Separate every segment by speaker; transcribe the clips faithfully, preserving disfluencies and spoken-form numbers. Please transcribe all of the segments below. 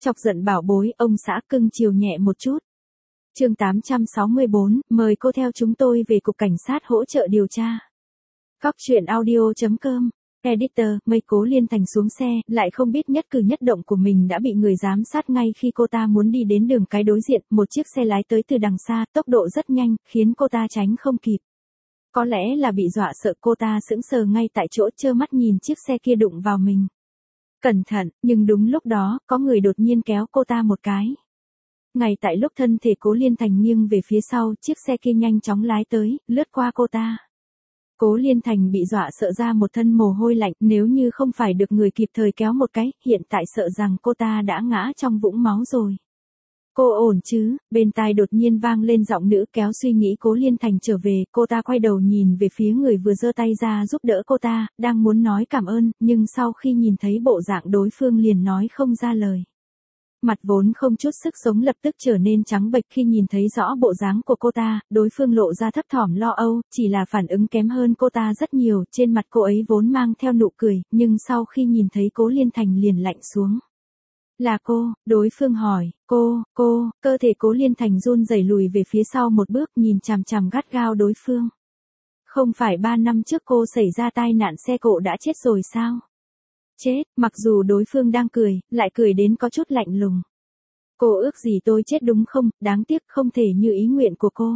Speaker 1: Chọc giận bảo bối, ông xã cưng chiều nhẹ một chút. Chương tám trăm sáu mươi bốn, mời cô theo chúng tôi về cục cảnh sát hỗ trợ điều tra. Góc truyện audio chấm com. Editor, mây Cố Liên Thành xuống xe, lại không biết nhất cử nhất động của mình đã bị người giám sát ngay khi cô ta muốn đi đến đường cái đối diện, một chiếc xe lái tới từ đằng xa, tốc độ rất nhanh, khiến cô ta tránh không kịp. Có lẽ là bị dọa sợ cô ta sững sờ ngay tại chỗ trơ mắt nhìn chiếc xe kia đụng vào mình. Cẩn thận, nhưng đúng lúc đó, có người đột nhiên kéo cô ta một cái. Ngay tại lúc thân thể Cố Liên Thành nghiêng về phía sau, chiếc xe kia nhanh chóng lái tới, lướt qua cô ta. Cố Liên Thành bị dọa sợ ra một thân mồ hôi lạnh, nếu như không phải được người kịp thời kéo một cái, hiện tại sợ rằng cô ta đã ngã trong vũng máu rồi. Cô ổn chứ? Bên tai đột nhiên vang lên giọng nữ kéo suy nghĩ Cố Liên Thành trở về, cô ta quay đầu nhìn về phía người vừa giơ tay ra giúp đỡ cô ta, đang muốn nói cảm ơn, nhưng sau khi nhìn thấy bộ dạng đối phương liền nói không ra lời. Mặt vốn không chút sức sống lập tức trở nên trắng bệch khi nhìn thấy rõ bộ dáng của cô ta, đối phương lộ ra thấp thỏm lo âu, chỉ là phản ứng kém hơn cô ta rất nhiều, trên mặt cô ấy vốn mang theo nụ cười, nhưng sau khi nhìn thấy Cố Liên Thành liền lạnh xuống. Là cô, đối phương hỏi, cô, cô, cơ thể Cố Liên Thành run rẩy lùi về phía sau một bước nhìn chằm chằm gắt gao đối phương. Không phải ba năm trước cô xảy ra tai nạn xe cộ đã chết rồi sao? Chết, mặc dù đối phương đang cười, lại cười đến có chút lạnh lùng. Cô ước gì tôi chết đúng không, đáng tiếc không thể như ý nguyện của cô.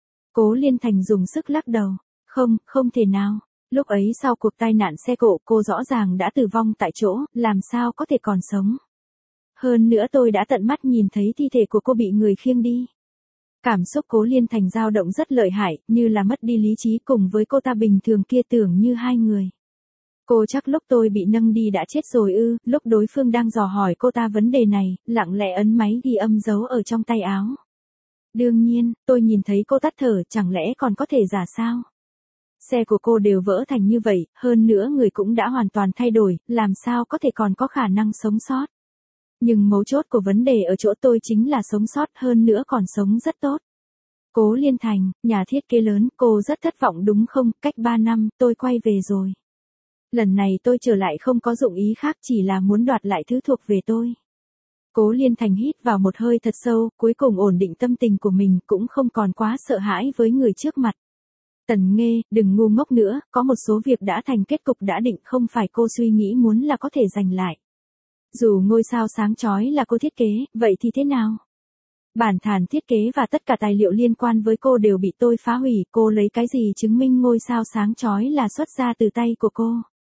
Speaker 1: Cố Liên Thành dùng sức lắc đầu, không, không thể nào. Lúc ấy sau cuộc tai nạn xe cộ cô rõ ràng đã tử vong tại chỗ, làm sao có thể còn sống. Hơn nữa tôi đã tận mắt nhìn thấy thi thể của cô bị người khiêng đi. Cảm xúc Cố Liên Thành dao động rất lợi hại, như là mất đi lý trí cùng với cô ta bình thường kia tưởng như hai người. Cô chắc lúc tôi bị nâng đi đã chết rồi ư? Lúc đối phương đang dò hỏi cô ta vấn đề này, lặng lẽ ấn máy ghi âm giấu ở trong tay áo. Đương nhiên, tôi nhìn thấy cô tắt thở, chẳng lẽ còn có thể giả sao? Xe của cô đều vỡ thành như vậy, hơn nữa người cũng đã hoàn toàn thay đổi, làm sao có thể còn có khả năng sống sót? Nhưng mấu chốt của vấn đề ở chỗ tôi chính là sống sót, hơn nữa còn sống rất tốt. Cố Liên Thành, nhà thiết kế lớn, cô rất thất vọng đúng không? Cách ba năm, tôi quay về rồi. Lần này tôi trở lại không có dụng ý khác, chỉ là muốn đoạt lại thứ thuộc về tôi. Cố Liên Thành hít vào một hơi thật sâu, cuối cùng ổn định tâm tình của mình, cũng không còn quá sợ hãi với người trước mặt. Tần Nghê, đừng ngu ngốc nữa, có một số việc đã thành kết cục đã định, không phải cô suy nghĩ muốn là có thể giành lại. Dù ngôi sao sáng chói là cô thiết kế, vậy thì thế nào? Bản thảo thiết kế và tất cả tài liệu liên quan với cô đều bị tôi phá hủy, cô lấy cái gì chứng minh ngôi sao sáng chói là xuất ra từ tay của cô?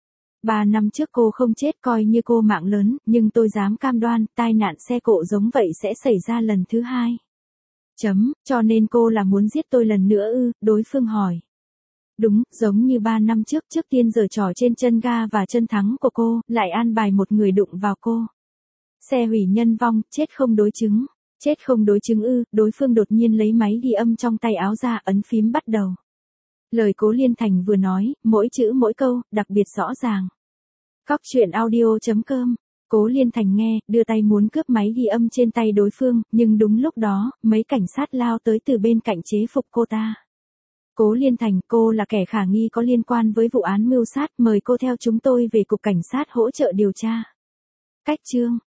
Speaker 1: Ba năm trước cô không chết coi như cô mạng lớn, nhưng tôi dám cam đoan, tai nạn xe cộ giống vậy sẽ xảy ra lần thứ hai. Chấm, cho nên cô là muốn giết tôi lần nữa ư? Đối phương hỏi. Đúng, giống như ba năm trước, trước tiên giở trò trên chân ga và chân thắng của cô, lại an bài một người đụng vào cô. Xe hủy nhân vong, chết không đối chứng. Chết không đối chứng ư? Đối phương đột nhiên lấy máy ghi âm trong tay áo ra, ấn phím bắt đầu. Lời Cố Liên Thành vừa nói, mỗi chữ mỗi câu, đặc biệt rõ ràng. Góc truyện audio chấm com. Cố Liên Thành nghe, đưa tay muốn cướp máy ghi âm trên tay đối phương, nhưng đúng lúc đó, mấy cảnh sát lao tới từ bên cạnh chế phục cô ta. Cố Liên Thành, cô là kẻ khả nghi có liên quan với vụ án mưu sát, mời cô theo chúng tôi về cục cảnh sát hỗ trợ điều tra. Cách chương